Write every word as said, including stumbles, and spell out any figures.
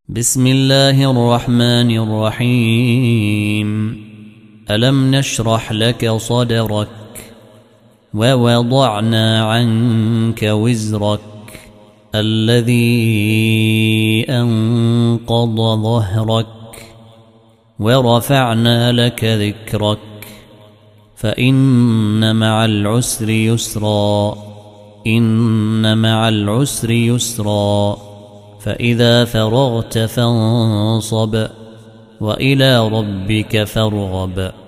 بسم الله الرحمن الرحيم. ألم نشرح لك صدرك ووضعنا عنك وزرك الذي أنقض ظهرك ورفعنا لك ذكرك فإن مع العسر يسرا إن مع العسر يسرا فإذا فرغت فانصب وإلى ربك فارغب.